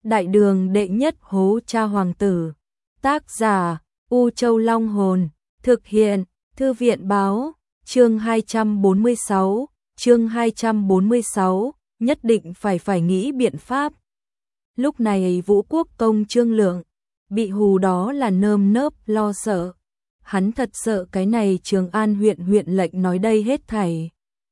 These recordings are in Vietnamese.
Đại đường đệ nhất hố cha hoàng tử. Tác giả U Châu Long Hồn. Thực hiện Thư viện Báo. Chương 246. Chương 246. Nhất định phải nghĩ biện pháp. Lúc này Vũ Quốc công Trương Lượng bị hù đó là nơm nớp lo sợ. Hắn thật sợ cái này Trường An huyện lệnh nói đây hết thảy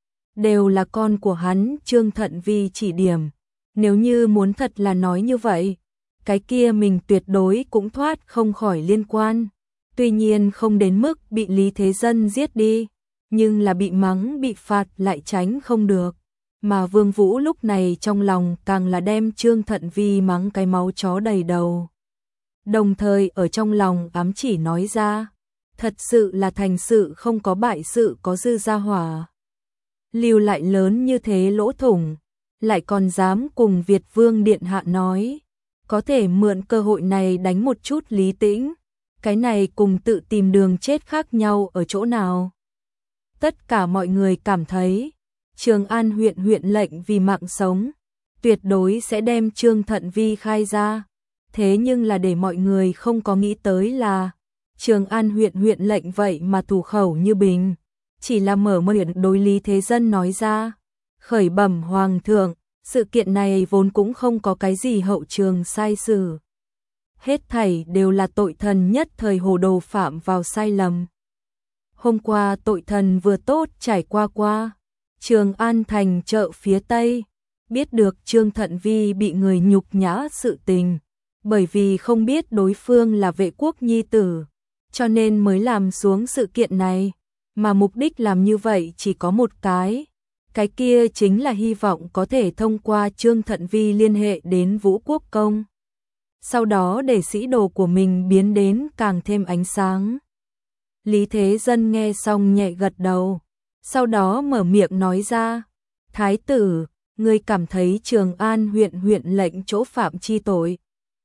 đều là con của hắn Trương Thận Vi chỉ điểm. Nếu như muốn thật là nói như vậy, cái kia mình tuyệt đối cũng thoát không khỏi liên quan. Tuy nhiên không đến mức bị Lý Thế Dân giết đi, nhưng là bị mắng bị phạt lại tránh không được. Mà Vương Vũ lúc này trong lòng càng là đem Trương Thận Vi mắng cái máu chó đầy đầu. Đồng thời ở trong lòng ám chỉ nói ra, thật sự là thành sự không có bại sự có dư gia hỏa. Lưu lại lớn như thế lỗ thủng, lại còn dám cùng Việt Vương Điện Hạ nói, có thể mượn cơ hội này đánh một chút lý tĩnh, cái này cùng tự tìm đường chết khác nhau ở chỗ nào. Tất cả mọi người cảm thấy, Trường An huyện lệnh vì mạng sống, tuyệt đối sẽ đem Trương Thận Vi khai ra. Thế nhưng là để mọi người không có nghĩ tới là, Trường An huyện lệnh vậy mà thủ khẩu như bình, chỉ là mở miệng đối Lý Thế Dân nói ra, khởi bẩm hoàng thượng, sự kiện này vốn cũng không có cái gì hậu trường sai sử. Hết thảy đều là tội thần nhất thời hồ đồ phạm vào sai lầm. Hôm qua tội thần vừa tốt trải qua Trường An thành chợ phía Tây, biết được Trương Thận Vi bị người nhục nhã sự tình, bởi vì không biết đối phương là vệ quốc nhi tử, cho nên mới làm xuống sự kiện này, mà mục đích làm như vậy chỉ có một cái kia chính là hy vọng có thể thông qua Trương Thận Vi liên hệ đến Vũ Quốc công, sau đó để sĩ đồ của mình biến đến càng thêm ánh sáng. Lý Thế Dân nghe xong nhẹ gật đầu, sau đó mở miệng nói ra, Thái tử, ngươi cảm thấy Trường An huyện lệnh chỗ phạm chi tội,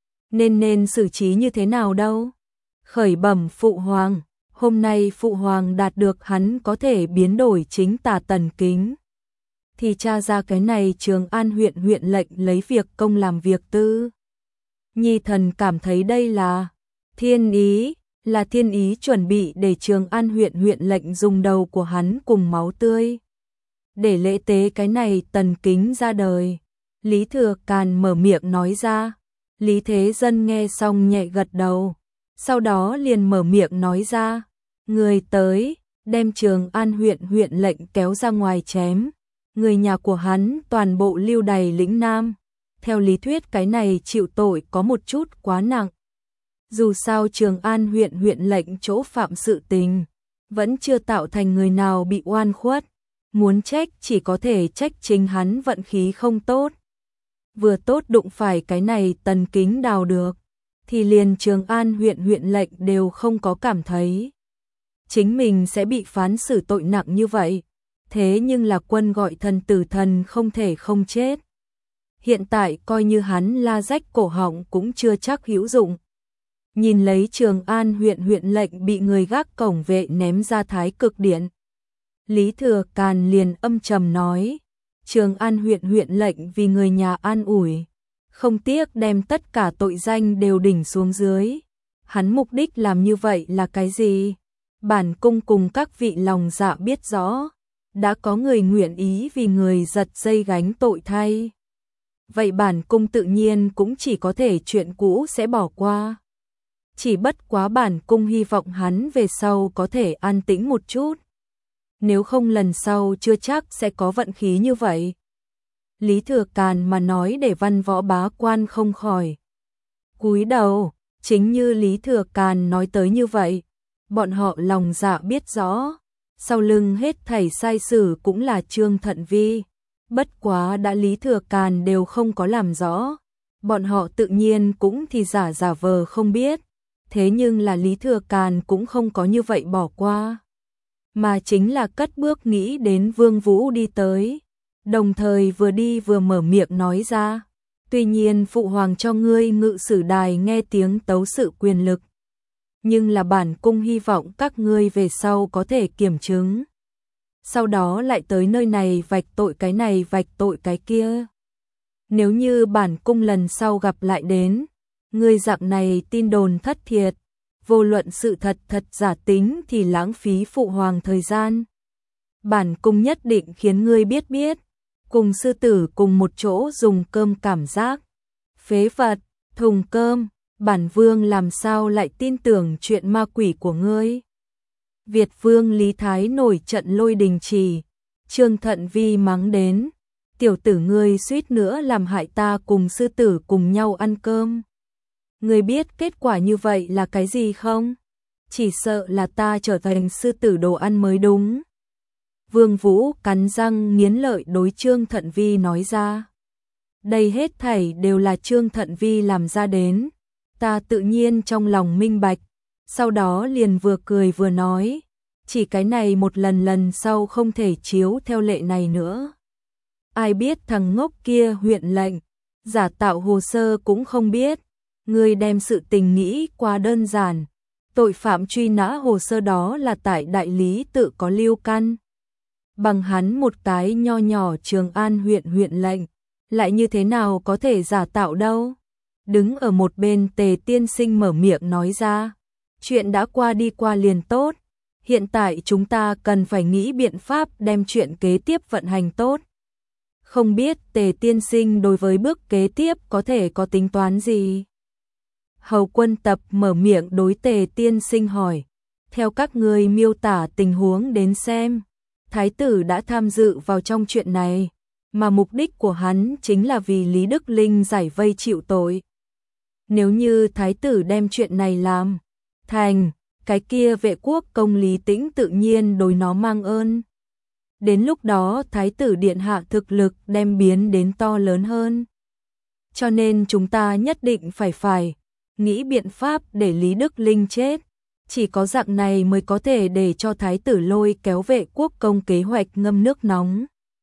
nên xử trí như thế nào đâu? Khởi bẩm phụ hoàng, hôm nay phụ hoàng đạt được hắn có thể biến đổi chính tà tần kính, thì tra ra cái này Trường An huyện lệnh lấy việc công làm việc tư. Nhi thần cảm thấy đây là thiên ý chuẩn bị để Trường An huyện lệnh dùng đầu của hắn cùng máu tươi để lễ tế cái này tần kính ra đời. Lý Thừa Càn mở miệng nói ra. Lý Thế Dân nghe xong nhẹ gật đầu, sau đó liền mở miệng nói ra, người tới, đem Trường An huyện lệnh kéo ra ngoài chém, người nhà của hắn toàn bộ lưu đày lĩnh Nam. Theo lý thuyết cái này chịu tội có một chút quá nặng. Dù sao Trường An huyện lệnh chỗ phạm sự tình, vẫn chưa tạo thành người nào bị oan khuất, muốn trách chỉ có thể trách chính hắn vận khí không tốt. Vừa tốt đụng phải cái này tần kính đào được, thì liền Trường An huyện lệnh đều không có cảm thấy chính mình sẽ bị phán xử tội nặng như vậy. Thế nhưng là quân gọi thần tử thần không thể không chết. Hiện tại coi như hắn la rách cổ họng cũng chưa chắc hữu dụng. Nhìn lấy Trường An huyện lệnh bị người gác cổng vệ ném ra Thái Cực Điện, Lý Thừa Càn liền âm trầm nói, Trường An huyện lệnh vì người nhà an ủi, không tiếc đem tất cả tội danh đều đỉnh xuống dưới. Hắn mục đích làm như vậy là cái gì? Bản cung cùng các vị lòng dạ biết rõ, đã có người nguyện ý vì người giật dây gánh tội thay. Vậy bản cung tự nhiên cũng chỉ có thể chuyện cũ sẽ bỏ qua. Chỉ bất quá bản cung hy vọng hắn về sau có thể an tĩnh một chút. Nếu không lần sau chưa chắc sẽ có vận khí như vậy. Lý Thừa Càn mà nói để văn võ bá quan không khỏi cúi đầu, chính như Lý Thừa Càn nói tới như vậy, bọn họ lòng dạ biết rõ, sau lưng hết thảy sai sử cũng là Trương Thận Vi. Bất quá đã Lý Thừa Càn đều không có làm rõ, bọn họ tự nhiên cũng thì giả vờ không biết. Thế nhưng là Lý Thừa Càn cũng không có như vậy bỏ qua, mà chính là cất bước nghĩ đến Vương Vũ đi tới, đồng thời vừa đi vừa mở miệng nói ra, tuy nhiên phụ hoàng cho ngươi ngự sử đài nghe tiếng tấu sự quyền lực, nhưng là bản cung hy vọng các ngươi về sau có thể kiểm chứng, sau đó lại tới nơi này vạch tội cái này vạch tội cái kia. Nếu như bản cung lần sau gặp lại đến, ngươi dạng này tin đồn thất thiệt, vô luận sự thật thật giả tính thì lãng phí phụ hoàng thời gian. Bản cung nhất định khiến ngươi biết, cùng sư tử cùng một chỗ dùng cơm cảm giác. Phế vật, thùng cơm, bản vương làm sao lại tin tưởng chuyện ma quỷ của ngươi. Việt vương Lý Thái nổi trận lôi đình chỉ, Trương Thận Vi mắng đến, tiểu tử ngươi suýt nữa làm hại ta cùng sư tử cùng nhau ăn cơm. Ngươi biết kết quả như vậy là cái gì không? Chỉ sợ là ta trở thành sư tử đồ ăn mới đúng. Vương Vũ cắn răng nghiến lợi đối Trương Thận Vi nói ra. Đây hết thảy đều là Trương Thận Vi làm ra đến. Ta tự nhiên trong lòng minh bạch, sau đó liền vừa cười vừa nói, chỉ cái này một lần sau không thể chiếu theo lệ này nữa. Ai biết thằng ngốc kia huyện lệnh, giả tạo hồ sơ cũng không biết, ngươi đem sự tình nghĩ quá đơn giản, tội phạm truy nã hồ sơ đó là tại đại lý tự có lưu căn. Bằng hắn một cái nho nhỏ Trường An huyện lệnh, lại như thế nào có thể giả tạo đâu. Đứng ở một bên Tề tiên sinh mở miệng nói ra, chuyện đã qua đi qua liền tốt, hiện tại chúng ta cần phải nghĩ biện pháp đem chuyện kế tiếp vận hành tốt. Không biết Tề tiên sinh đối với bước kế tiếp có thể có tính toán gì? Hầu Quân Tập mở miệng đối Tề tiên sinh hỏi, theo các ngươi miêu tả tình huống đến xem, Thái tử đã tham dự vào trong chuyện này, mà mục đích của hắn chính là vì Lý Đức Linh giải vây chịu tội. Nếu như Thái tử đem chuyện này làm thành, cái kia Vệ quốc công Lý Tĩnh tự nhiên đối nó mang ơn. Đến lúc đó Thái tử điện hạ thực lực đem biến đến to lớn hơn. Cho nên chúng ta nhất định phải nghĩ biện pháp để Lý Đức Linh chết. Chỉ có dạng này mới có thể để cho Thái tử lôi kéo Vệ quốc công kế hoạch ngâm nước nóng.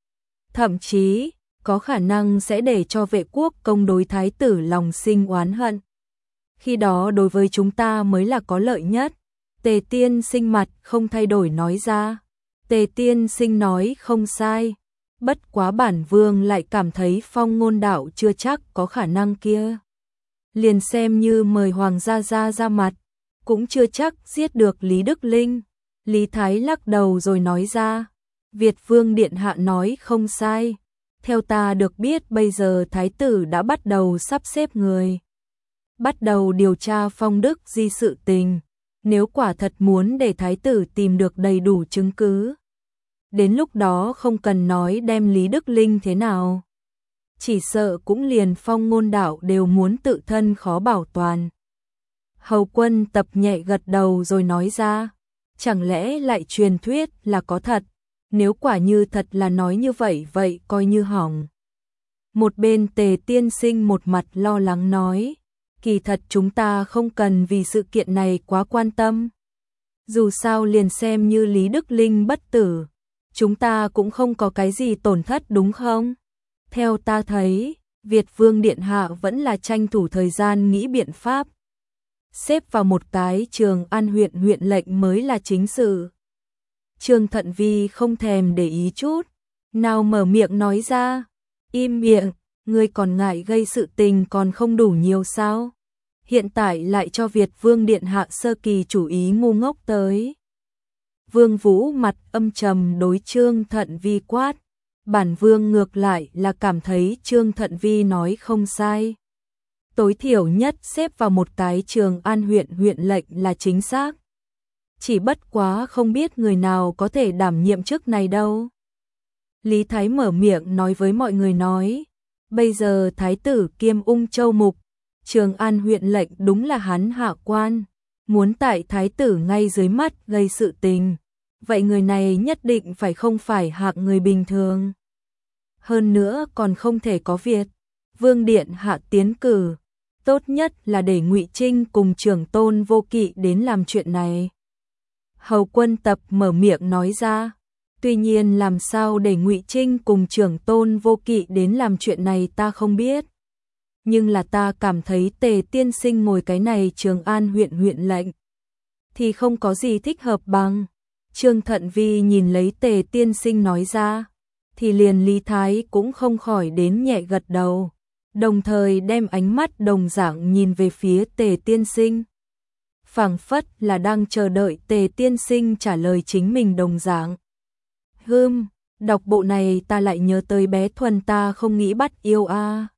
Thậm chí, có khả năng sẽ để cho Vệ quốc công đối Thái tử lòng sinh oán hận. Khi đó đối với chúng ta mới là có lợi nhất. Tề tiên sinh mặt không thay đổi nói ra. Tề tiên sinh nói không sai. Bất quá bản vương lại cảm thấy Phong Ngôn Đạo chưa chắc có khả năng kia. Liền xem như mời hoàng gia ra mặt, cũng chưa chắc giết được Lý Đức Linh. Lý Thái lắc đầu rồi nói ra, Việt vương điện hạ nói không sai. Theo ta được biết bây giờ Thái tử đã bắt đầu sắp xếp người, bắt đầu điều tra Phong Đức Di sự tình. Nếu quả thật muốn để Thái tử tìm được đầy đủ chứng cứ, đến lúc đó không cần nói đem Lý Đức Linh thế nào, chỉ sợ cũng liền Phong Ngôn Đạo đều muốn tự thân khó bảo toàn. Hầu Quân Tập nhẹ gật đầu rồi nói ra, chẳng lẽ lại truyền thuyết là có thật, nếu quả như thật là nói như vậy vậy coi như hỏng. Một bên Tề tiên sinh một mặt lo lắng nói, kỳ thật chúng ta không cần vì sự kiện này quá quan tâm. Dù sao liền xem như Lý Đức Linh bất tử, chúng ta cũng không có cái gì tổn thất đúng không? Theo ta thấy, Việt vương điện hạ vẫn là tranh thủ thời gian nghĩ biện pháp. Xếp vào một cái Trường An huyện lệnh mới là chính sự. Trương Thận Vi không thèm để ý chút, nào mở miệng nói ra, im miệng, ngươi còn ngại gây sự tình còn không đủ nhiều sao? Hiện tại lại cho Việt vương điện hạ sơ kỳ chủ ý ngu ngốc tới. Vương Vũ mặt âm trầm đối Trương Thận Vi quát, bản vương ngược lại là cảm thấy Trương Thận Vi nói không sai. Tối thiểu nhất xếp vào một cái Trường An huyện lệnh là chính xác. Chỉ bất quá không biết người nào có thể đảm nhiệm chức này đâu. Lý Thái mở miệng nói với mọi người nói, bây giờ Thái tử kiêm Ung Châu Mục, Trường An huyện lệnh đúng là hắn hạ quan, muốn tại Thái tử ngay dưới mắt gây sự tình, vậy người này nhất định không phải hạng người bình thường. Hơn nữa còn không thể có Việt vương điện hạ tiến cử, tốt nhất là để Ngụy Trinh cùng Trưởng Tôn Vô Kỵ đến làm chuyện này. Hầu Quân Tập mở miệng nói ra, tuy nhiên làm sao để Ngụy Trinh cùng Trưởng Tôn Vô Kỵ đến làm chuyện này ta không biết. Nhưng là ta cảm thấy Tề tiên sinh ngồi cái này Trường An huyện lệnh thì không có gì thích hợp bằng. Trương Thận Vi nhìn lấy Tề tiên sinh nói ra, thì liền Lý Thái cũng không khỏi đến nhẹ gật đầu. đồng thời đem ánh mắt đồng dạng nhìn về phía Tề tiên sinh. Phảng phất là đang chờ đợi Tề tiên sinh trả lời chính mình đồng dạng. Đọc bộ này ta lại nhớ tới bé Thuần ta không nghĩ bắt yêu a.